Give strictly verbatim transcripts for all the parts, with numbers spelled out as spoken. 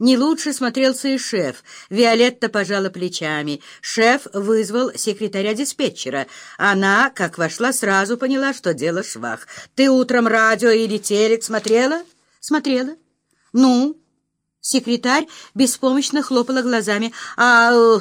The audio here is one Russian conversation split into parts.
Не лучше смотрелся и шеф. Виолетта пожала плечами. Шеф вызвал секретаря-диспетчера. Она, как вошла, сразу поняла, что дело швах. «Ты утром радио или телек смотрела?» «Смотрела». «Ну?» Секретарь беспомощно хлопала глазами. «А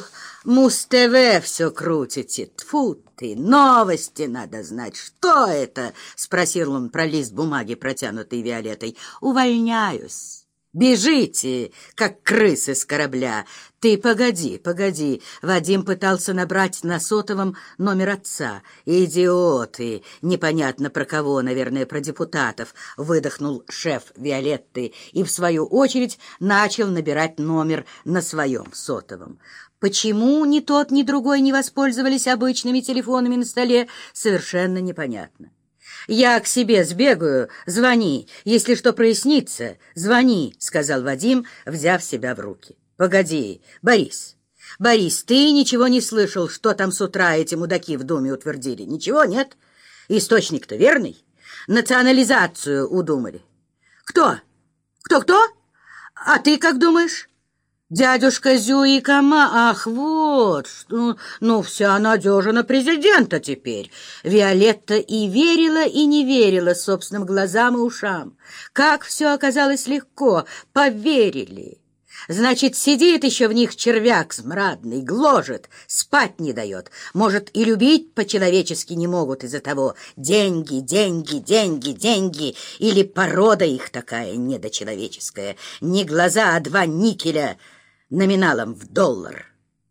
Муз-ТВ все крутите. Тьфу ты, новости надо знать. Что это?» — спросил он про лист бумаги, протянутый Виолеттой. «Увольняюсь. Бежите, как крысы с корабля. Ты погоди, погоди». Вадим пытался набрать на сотовом номер отца. «Идиоты! Непонятно про кого, наверное, про депутатов», — выдохнул шеф Виолетты и, в свою очередь, начал набирать номер на своем сотовом. Почему ни тот, ни другой не воспользовались обычными телефонами на столе, совершенно непонятно. «Я к себе сбегаю, звони. Если что прояснится, звони», — сказал Вадим, взяв себя в руки. «Погоди, Борис. Борис, ты ничего не слышал, что там с утра эти мудаки в Думе утвердили? Ничего, нет? Источник-то верный? Национализацию удумали. Кто? Кто-кто? А ты как думаешь?» «Дядюшка Зюи Кама, ах, вот что, ну, вся надежа на президента теперь». Виолетта и верила, и не верила собственным глазам и ушам. Как все оказалось легко, поверили. Значит, сидит еще в них червяк смрадный, гложет, спать не дает. Может, и любить по-человечески не могут из-за того. Деньги, деньги, деньги, деньги. Или порода их такая недочеловеческая. Не глаза, а два никеля номиналом в доллар.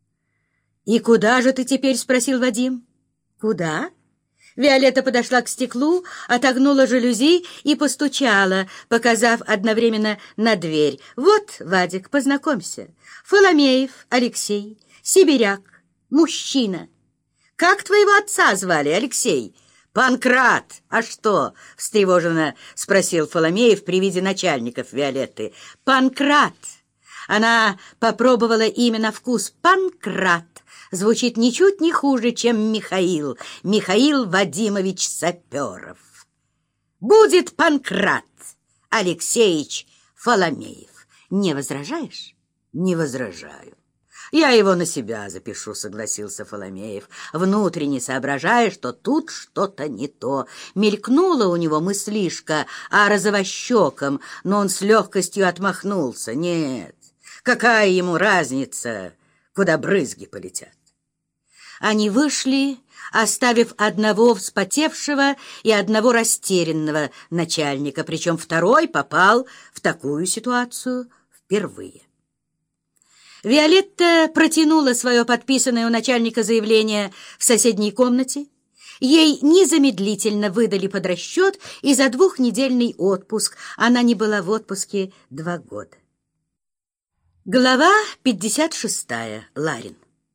«И куда же ты теперь?» — спросил Вадим. «Куда?» Виолетта подошла к стеклу, отогнула жалюзи и постучала, показав одновременно на дверь. «Вот, Вадик, познакомься. Фоломеев Алексей, сибиряк, мужчина. Как твоего отца звали, Алексей?» «Панкрат! А что?» — встревоженно спросил Фоломеев при виде начальников Виолетты. «Панкрат!» Она попробовала имя на вкус. Панкрат звучит ничуть не хуже, чем Михаил. Михаил Вадимович Саперов. Будет Панкрат Алексеевич Фоломеев. Не возражаешь? Не возражаю. Я его на себя запишу, согласился Фоломеев, внутренне соображая, что тут что-то не то. Мелькнула у него мыслишка о розовощеком, но он с легкостью отмахнулся. Нет. Какая ему разница, куда брызги полетят? Они вышли, оставив одного вспотевшего и одного растерянного начальника, причем второй попал в такую ситуацию впервые. Виолетта протянула свое подписанное у начальника заявление в соседней комнате. Ей незамедлительно выдали под расчет и за двухнедельный отпуск. Она не была в отпуске два года. Глава пятьдесят шестая. Ларин.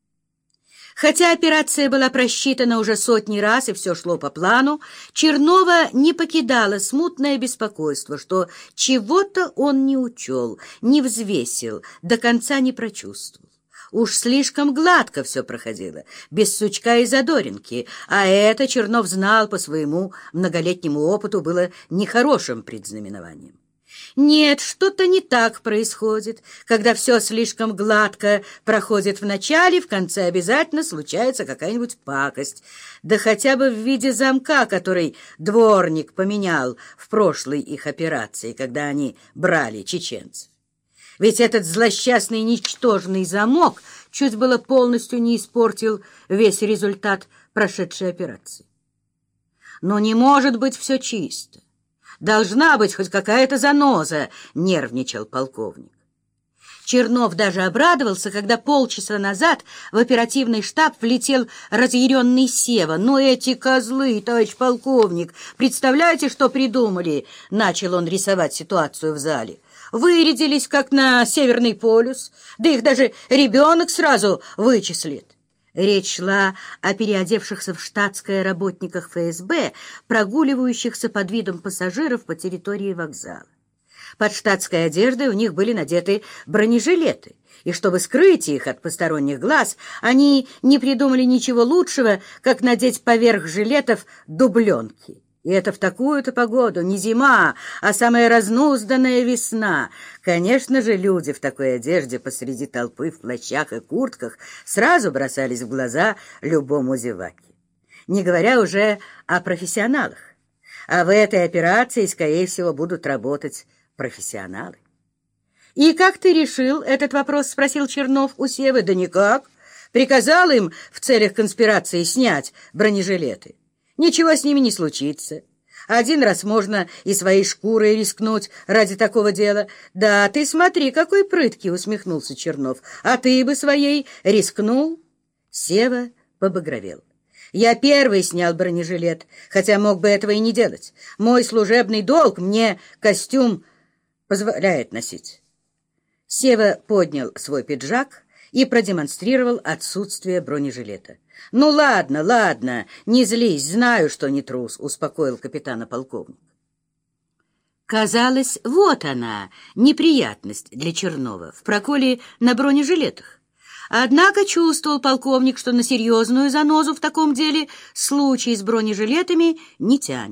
Хотя операция была просчитана уже сотни раз и все шло по плану, Чернова не покидало смутное беспокойство, что чего-то он не учел, не взвесил, до конца не прочувствовал. Уж слишком гладко все проходило, без сучка и задоринки, а это Чернов знал по своему многолетнему опыту, было нехорошим предзнаменованием. Нет, что-то не так происходит. Когда все слишком гладко проходит в начале, в конце обязательно случается какая-нибудь пакость. Да хотя бы в виде замка, который дворник поменял в прошлой их операции, когда они брали чеченцев. Ведь этот злосчастный ничтожный замок чуть было полностью не испортил весь результат прошедшей операции. Но не может быть все чисто. Должна быть хоть какая-то заноза, нервничал полковник. Чернов даже обрадовался, когда полчаса назад в оперативный штаб влетел разъяренный Сева. «Ну эти козлы, товарищ полковник, представляете, что придумали?» Начал он рисовать ситуацию в зале. «Вырядились, как на Северный полюс, да их даже ребенок сразу вычислит». Речь шла о переодевшихся в штатское работниках эф эс бэ, прогуливающихся под видом пассажиров по территории вокзала. Под штатской одеждой у них были надеты бронежилеты, и чтобы скрыть их от посторонних глаз, они не придумали ничего лучшего, как надеть поверх жилетов дубленки. И это в такую-то погоду, не зима, а самая разнузданная весна. Конечно же, люди в такой одежде посреди толпы в плащах и куртках сразу бросались в глаза любому зеваке. Не говоря уже о профессионалах. А в этой операции, скорее всего, будут работать профессионалы. «И как ты решил этот вопрос?» — спросил Чернов у Севы. «Да никак. Приказал им в целях конспирации снять бронежилеты. Ничего с ними не случится. Один раз можно и своей шкурой рискнуть ради такого дела. Да, ты смотри, какой прыткий!» — усмехнулся Чернов. «А ты бы своей рискнул?» Сева побагровел. «Я первый снял бронежилет, хотя мог бы этого и не делать. Мой служебный долг мне костюм позволяет носить». Сева поднял свой пиджак и продемонстрировал отсутствие бронежилета. «Ну ладно, ладно, не злись, знаю, что не трус», — успокоил капитана полковник. Казалось, вот она, неприятность для Чернова в проколе на бронежилетах. Однако чувствовал полковник, что на серьезную занозу в таком деле случай с бронежилетами не тянет.